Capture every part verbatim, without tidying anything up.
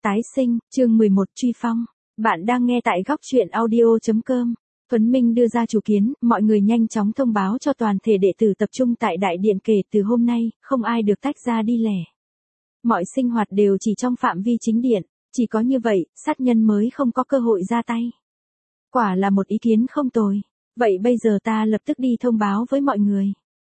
Tái sinh, chương mười một truy phong. Bạn đang nghe tại góc truyện audio.com. Tuấn Minh đưa ra chủ kiến, mọi người nhanh chóng thông báo cho toàn thể đệ tử tập trung tại đại điện kể từ hôm nay, không ai được tách ra đi lẻ. Mọi sinh hoạt đều chỉ trong phạm vi chính điện, chỉ có như vậy, sát nhân mới không có cơ hội ra tay. Quả là một ý kiến không tồi. Vậy bây giờ ta lập tức đi thông báo với mọi người.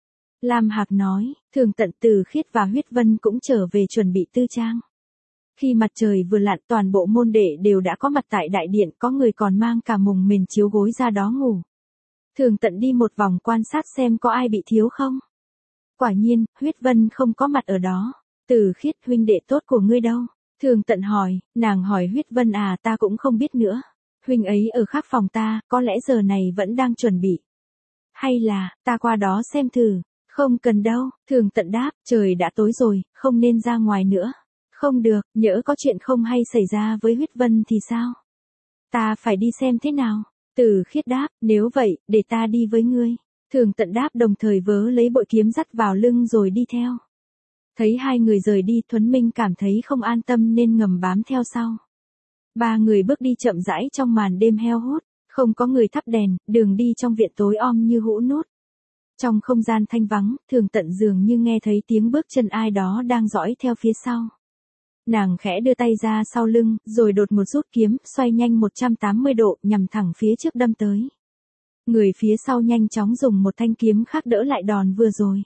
Lam Hạc nói, Thường Tận, Từ Khiết và Huyết Vân cũng trở về chuẩn bị tư trang. Khi mặt trời vừa lặn, toàn bộ môn đệ đều đã có mặt tại đại điện, có người còn mang cả mùng mền chiếu gối ra đó ngủ. Thường Tận đi một vòng quan sát xem có ai bị thiếu không. Quả nhiên, Huyết Vân không có mặt ở đó. Từ Khiết, huynh đệ tốt của ngươi đâu? Thường Tận hỏi, nàng hỏi Huyết Vân à, ta cũng không biết nữa. Huynh ấy ở khác phòng ta, có lẽ giờ này vẫn đang chuẩn bị. Hay là, ta qua đó xem thử. Không cần đâu, Thường Tận đáp, trời đã tối rồi, không nên ra ngoài nữa. Không được, nhỡ có chuyện không hay xảy ra với Huyết Vân thì sao? Ta phải đi xem thế nào? Từ Khiết đáp, nếu vậy, để ta đi với ngươi. Thường Tận đáp đồng thời vớ lấy bội kiếm dắt vào lưng rồi đi theo. Thấy hai người rời đi, Thuấn Minh cảm thấy không an tâm nên ngầm bám theo sau. Ba người bước đi chậm rãi trong màn đêm heo hút, không có người thắp đèn, đường đi trong viện tối om như hũ nút. Trong không gian thanh vắng, Thường Tận dường như nghe thấy tiếng bước chân ai đó đang dõi theo phía sau. Nàng khẽ đưa tay ra sau lưng, rồi đột một rút kiếm, xoay nhanh một trăm tám mươi độ, nhằm thẳng phía trước đâm tới. Người phía sau nhanh chóng dùng một thanh kiếm khác đỡ lại đòn vừa rồi.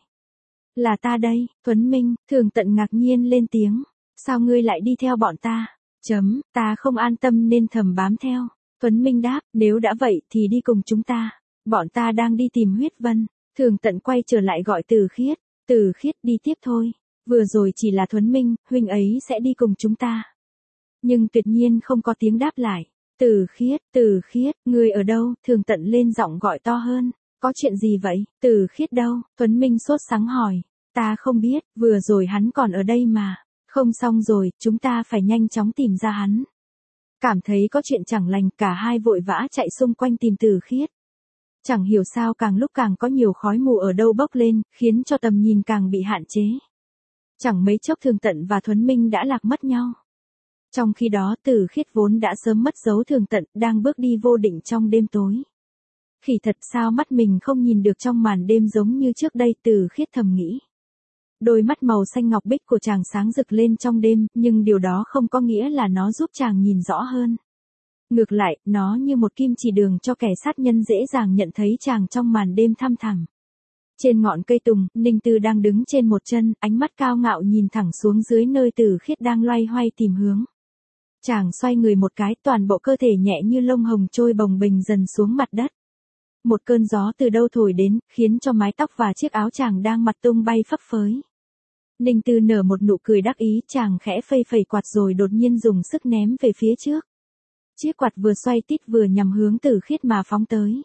Là ta đây, Thuấn Minh. Thường Tận ngạc nhiên lên tiếng. Sao ngươi lại đi theo bọn ta? Chấm, ta không an tâm nên thầm bám theo. Thuấn Minh đáp, nếu đã vậy thì đi cùng chúng ta. Bọn ta đang đi tìm Huyết Vân. Thường Tận quay trở lại gọi Từ Khiết. Từ Khiết, đi tiếp thôi. Vừa rồi chỉ là Thuấn Minh, huynh ấy sẽ đi cùng chúng ta. Nhưng tuyệt nhiên không có tiếng đáp lại. Từ Khiết, Từ Khiết, ngươi ở đâu? Thường Tận lên giọng gọi to hơn. Có chuyện gì vậy? Từ Khiết đâu? Thuấn Minh sốt sắng hỏi. Ta không biết, vừa rồi hắn còn ở đây mà. Không xong rồi, chúng ta phải nhanh chóng tìm ra hắn. Cảm thấy có chuyện chẳng lành, cả hai vội vã chạy xung quanh tìm Từ Khiết. Chẳng hiểu sao càng lúc càng có nhiều khói mù ở đâu bốc lên, khiến cho tầm nhìn càng bị hạn chế. Chẳng mấy chốc Thường Tận và Thuấn Minh đã lạc mất nhau. Trong khi đó Từ Khiết vốn đã sớm mất dấu Thường Tận, đang bước đi vô định trong đêm tối. Khỉ thật, sao mắt mình không nhìn được trong màn đêm giống như trước đây? Từ Khiết thầm nghĩ. Đôi mắt màu xanh ngọc bích của chàng sáng rực lên trong đêm, nhưng điều đó không có nghĩa là nó giúp chàng nhìn rõ hơn. Ngược lại, nó như một kim chỉ đường cho kẻ sát nhân dễ dàng nhận thấy chàng trong màn đêm thăm thẳm. Trên ngọn cây tùng, Ninh Tư đang đứng trên một chân, ánh mắt cao ngạo nhìn thẳng xuống dưới nơi Từ Khiết đang loay hoay tìm hướng. Chàng xoay người một cái, toàn bộ cơ thể nhẹ như lông hồng trôi bồng bềnh dần xuống mặt đất. Một cơn gió từ đâu thổi đến, khiến cho mái tóc và chiếc áo chàng đang mặt tung bay phấp phới. Ninh Tư nở một nụ cười đắc ý, chàng khẽ phẩy phẩy quạt rồi đột nhiên dùng sức ném về phía trước. Chiếc quạt vừa xoay tít vừa nhằm hướng Từ Khiết mà phóng tới.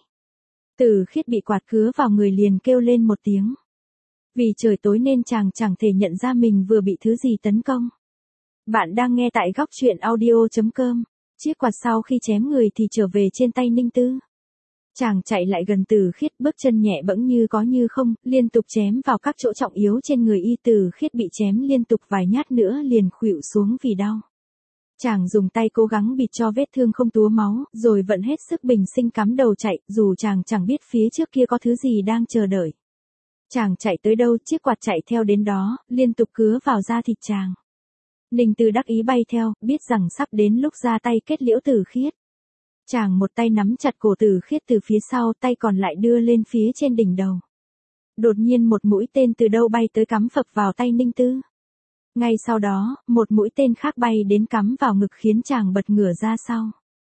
Từ Khiết bị quạt cứa vào người liền kêu lên một tiếng. Vì trời tối nên chàng chẳng thể nhận ra mình vừa bị thứ gì tấn công. Bạn đang nghe tại góc truyện audio.com. Chiếc quạt sau khi chém người thì trở về trên tay Ninh Tư. Chàng chạy lại gần Từ Khiết, bước chân nhẹ bẫng như có như không, liên tục chém vào các chỗ trọng yếu trên người y. Từ Khiết bị chém liên tục vài nhát nữa liền khuỵu xuống vì đau. Chàng dùng tay cố gắng bịt cho vết thương không túa máu, rồi vận hết sức bình sinh cắm đầu chạy, dù chàng chẳng biết phía trước kia có thứ gì đang chờ đợi. Chàng chạy tới đâu, chiếc quạt chạy theo đến đó, liên tục cứa vào da thịt chàng. Ninh Tư đắc ý bay theo, biết rằng sắp đến lúc ra tay kết liễu Từ Khiết. Chàng một tay nắm chặt cổ Từ Khiết từ phía sau, tay còn lại đưa lên phía trên đỉnh đầu. Đột nhiên một mũi tên từ đâu bay tới cắm phập vào tay Ninh Tư. Ngay sau đó, một mũi tên khác bay đến cắm vào ngực khiến chàng bật ngửa ra sau.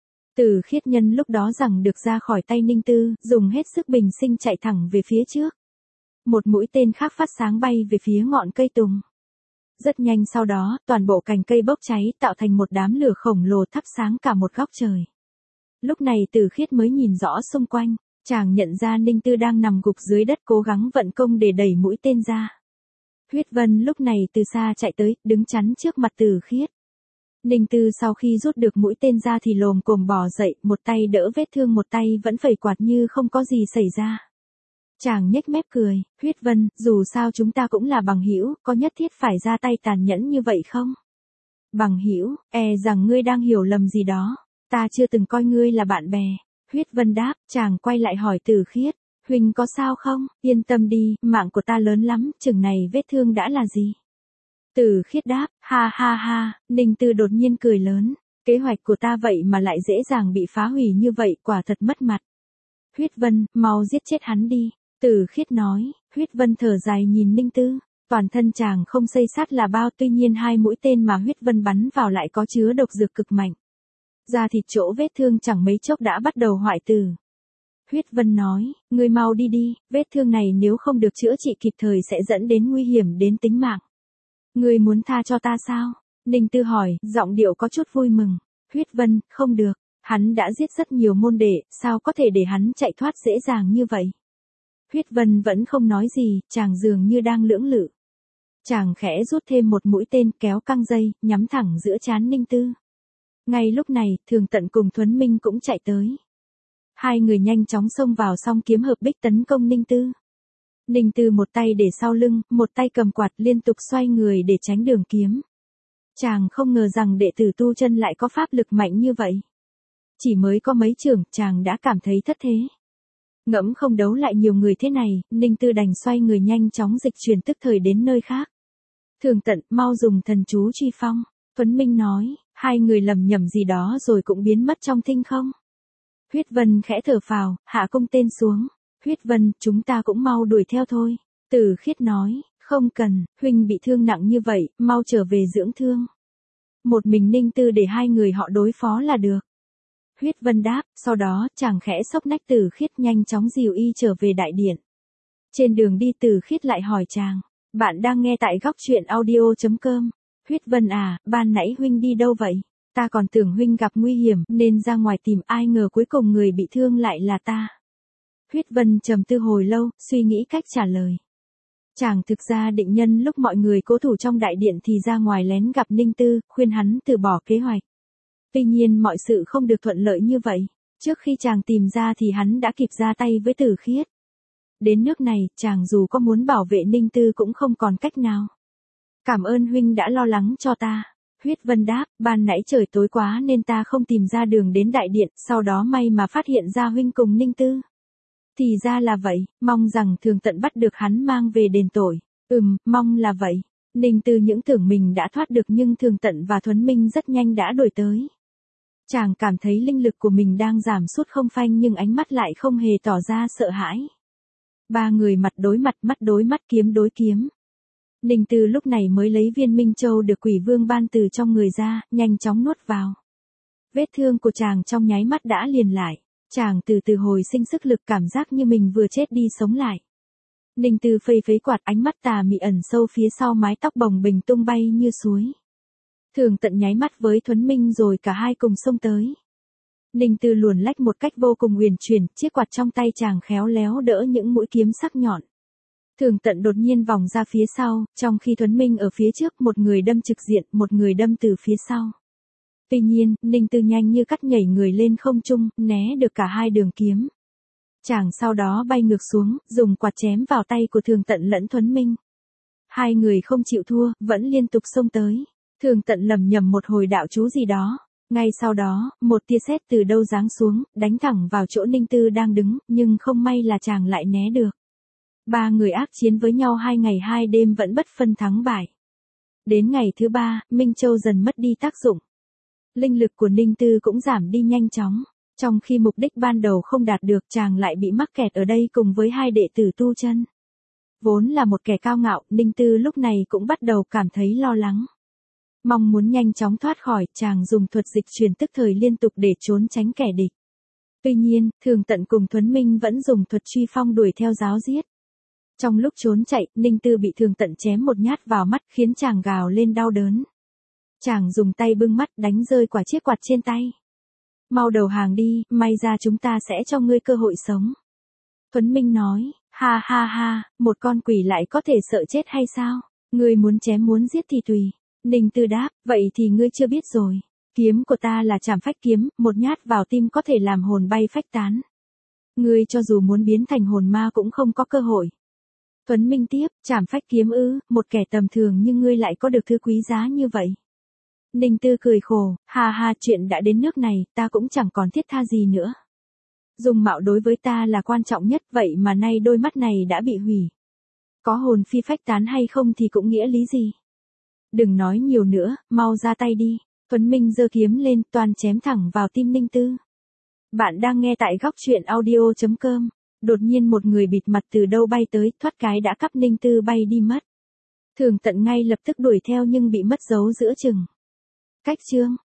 Từ Khiết nhân lúc đó rằng được ra khỏi tay Ninh Tư, dùng hết sức bình sinh chạy thẳng về phía trước. Một mũi tên khác phát sáng bay về phía ngọn cây tùng. Rất nhanh sau đó, toàn bộ cành cây bốc cháy tạo thành một đám lửa khổng lồ thắp sáng cả một góc trời. Lúc này Từ Khiết mới nhìn rõ xung quanh, chàng nhận ra Ninh Tư đang nằm gục dưới đất cố gắng vận công để đẩy mũi tên ra. Huyết Vân lúc này từ xa chạy tới, đứng chắn trước mặt Từ Khiết. Ninh Tư sau khi rút được mũi tên ra thì lồm cồm bò dậy, một tay đỡ vết thương một tay vẫn phẩy quạt như không có gì xảy ra. Chàng nhếch mép cười, Huyết Vân, dù sao chúng ta cũng là bằng hữu, có nhất thiết phải ra tay tàn nhẫn như vậy không? Bằng hữu, e rằng ngươi đang hiểu lầm gì đó. Ta chưa từng coi ngươi là bạn bè. Huyết Vân đáp, chàng quay lại hỏi Từ Khiết. Huynh có sao không? Yên tâm đi, mạng của ta lớn lắm, chừng này vết thương đã là gì? Từ Khiết đáp, ha ha ha, Ninh Tư đột nhiên cười lớn. Kế hoạch của ta vậy mà lại dễ dàng bị phá hủy như vậy, quả thật mất mặt. Huyết Vân, mau giết chết hắn đi. Từ Khiết nói. Huyết Vân thở dài nhìn Ninh Tư. Toàn thân chàng không xây sắt là bao, tuy nhiên hai mũi tên mà Huyết Vân bắn vào lại có chứa độc dược cực mạnh. Da thịt chỗ vết thương chẳng mấy chốc đã bắt đầu hoại tử. Huyết Vân nói, ngươi mau đi đi, vết thương này nếu không được chữa trị kịp thời sẽ dẫn đến nguy hiểm đến tính mạng. Ngươi muốn tha cho ta sao? Ninh Tư hỏi, giọng điệu có chút vui mừng. Huyết Vân, không được, hắn đã giết rất nhiều môn đệ, sao có thể để hắn chạy thoát dễ dàng như vậy? Huyết Vân vẫn không nói gì, chàng dường như đang lưỡng lự. Chàng khẽ rút thêm một mũi tên kéo căng dây, nhắm thẳng giữa trán Ninh Tư. Ngay lúc này, Thường Tận cùng Thuấn Minh cũng chạy tới. Hai người nhanh chóng xông vào song kiếm hợp bích tấn công Ninh Tư. Ninh Tư một tay để sau lưng, một tay cầm quạt liên tục xoay người để tránh đường kiếm. Chàng không ngờ rằng đệ tử tu chân lại có pháp lực mạnh như vậy. Chỉ mới có mấy trường, chàng đã cảm thấy thất thế. Ngẫm không đấu lại nhiều người thế này, Ninh Tư đành xoay người nhanh chóng dịch chuyển tức thời đến nơi khác. Thường Tận, mau dùng thần chú truy phong. Thuấn Minh nói, hai người lầm nhầm gì đó rồi cũng biến mất trong thinh không. Huyết Vân khẽ thở phào, hạ cung tên xuống. Huyết Vân, chúng ta cũng mau đuổi theo thôi. Từ Khiết nói, không cần, huynh bị thương nặng như vậy, mau trở về dưỡng thương. Một mình Ninh Tư để hai người họ đối phó là được. Huyết Vân đáp, sau đó chàng khẽ xốc nách Từ Khiết nhanh chóng dìu y trở về đại điện. Trên đường đi Từ Khiết lại hỏi chàng, bạn đang nghe tại góc truyện audio chấm com. Huyết Vân à, ban nãy huynh đi đâu vậy? Ta còn tưởng huynh gặp nguy hiểm nên ra ngoài tìm, ai ngờ cuối cùng người bị thương lại là ta. Huyết Vân trầm tư hồi lâu, suy nghĩ cách trả lời. Chàng thực ra định nhân lúc mọi người cố thủ trong đại điện thì ra ngoài lén gặp Ninh Tư, khuyên hắn từ bỏ kế hoạch. Tuy nhiên mọi sự không được thuận lợi như vậy. Trước khi chàng tìm ra thì hắn đã kịp ra tay với Từ Khiết. Đến nước này, chàng dù có muốn bảo vệ Ninh Tư cũng không còn cách nào. Cảm ơn huynh đã lo lắng cho ta. Huyết Vân đáp, ban nãy trời tối quá nên ta không tìm ra đường đến đại điện, sau đó may mà phát hiện ra huynh cùng Ninh Tư. Thì ra là vậy, mong rằng Thường Tận bắt được hắn mang về đền tội. Ừm, mong là vậy. Ninh Tư những tưởng mình đã thoát được nhưng Thường Tận và Thuấn Minh rất nhanh đã đuổi tới. Chàng cảm thấy linh lực của mình đang giảm sút không phanh nhưng ánh mắt lại không hề tỏ ra sợ hãi. Ba người mặt đối mặt, mắt đối mắt, kiếm đối kiếm. Ninh Tư lúc này mới lấy viên Minh Châu được Quỷ Vương ban từ trong người ra, nhanh chóng nuốt vào. Vết thương của chàng trong nháy mắt đã liền lại. Chàng từ từ hồi sinh sức lực, cảm giác như mình vừa chết đi sống lại. Ninh Tư phây phấy quạt, ánh mắt tà mị ẩn sâu phía sau mái tóc bồng bềnh tung bay như suối. Thường Tận nháy mắt với Thuấn Minh rồi cả hai cùng xông tới. Ninh Tư luồn lách một cách vô cùng uyển chuyển, chiếc quạt trong tay chàng khéo léo đỡ những mũi kiếm sắc nhọn. Thường Tận đột nhiên vòng ra phía sau, trong khi Thuấn Minh ở phía trước, một người đâm trực diện, một người đâm từ phía sau. Tuy nhiên, Ninh Tư nhanh như cắt nhảy người lên không trung, né được cả hai đường kiếm. Chàng sau đó bay ngược xuống, dùng quạt chém vào tay của Thường Tận lẫn Thuấn Minh. Hai người không chịu thua, vẫn liên tục xông tới. Thường Tận lầm nhầm một hồi đạo chú gì đó. Ngay sau đó, một tia sét từ đâu giáng xuống, đánh thẳng vào chỗ Ninh Tư đang đứng, nhưng không may là chàng lại né được. Ba người ác chiến với nhau hai ngày hai đêm vẫn bất phân thắng bại. Đến ngày thứ ba, Minh Châu dần mất đi tác dụng. Linh lực của Ninh Tư cũng giảm đi nhanh chóng. Trong khi mục đích ban đầu không đạt được, chàng lại bị mắc kẹt ở đây cùng với hai đệ tử tu chân. Vốn là một kẻ cao ngạo, Ninh Tư lúc này cũng bắt đầu cảm thấy lo lắng. Mong muốn nhanh chóng thoát khỏi, chàng dùng thuật dịch chuyển tức thời liên tục để trốn tránh kẻ địch. Tuy nhiên, Thường Tận cùng Thuấn Minh vẫn dùng thuật truy phong đuổi theo giáo giết. Trong lúc trốn chạy, Ninh Tư bị Thường Tận chém một nhát vào mắt khiến chàng gào lên đau đớn. Chàng dùng tay bưng mắt đánh rơi quả chiếc quạt trên tay. Mau đầu hàng đi, may ra chúng ta sẽ cho ngươi cơ hội sống. Thuấn Minh nói, ha ha ha, một con quỷ lại có thể sợ chết hay sao? Ngươi muốn chém muốn giết thì tùy. Ninh Tư đáp, vậy thì ngươi chưa biết rồi. Kiếm của ta là Trảm Phách kiếm, một nhát vào tim có thể làm hồn bay phách tán. Ngươi cho dù muốn biến thành hồn ma cũng không có cơ hội. Thuấn Minh tiếp, Trảm Phách kiếm ư, một kẻ tầm thường nhưng ngươi lại có được thứ quý giá như vậy. Ninh Tư cười khổ, ha ha, chuyện đã đến nước này, ta cũng chẳng còn thiết tha gì nữa. Dung mạo đối với ta là quan trọng nhất, vậy mà nay đôi mắt này đã bị hủy. Có hồn phi phách tán hay không thì cũng nghĩa lý gì. Đừng nói nhiều nữa, mau ra tay đi. Tuấn Minh giơ kiếm lên, toàn chém thẳng vào tim Ninh Tư. Bạn đang nghe tại góc truyện audio chấm com. Đột nhiên một người bịt mặt từ đâu bay tới, thoát cái đã cắp Ninh Tư bay đi mất. Thường Tận ngay lập tức đuổi theo nhưng bị mất dấu giữa chừng. Cách chương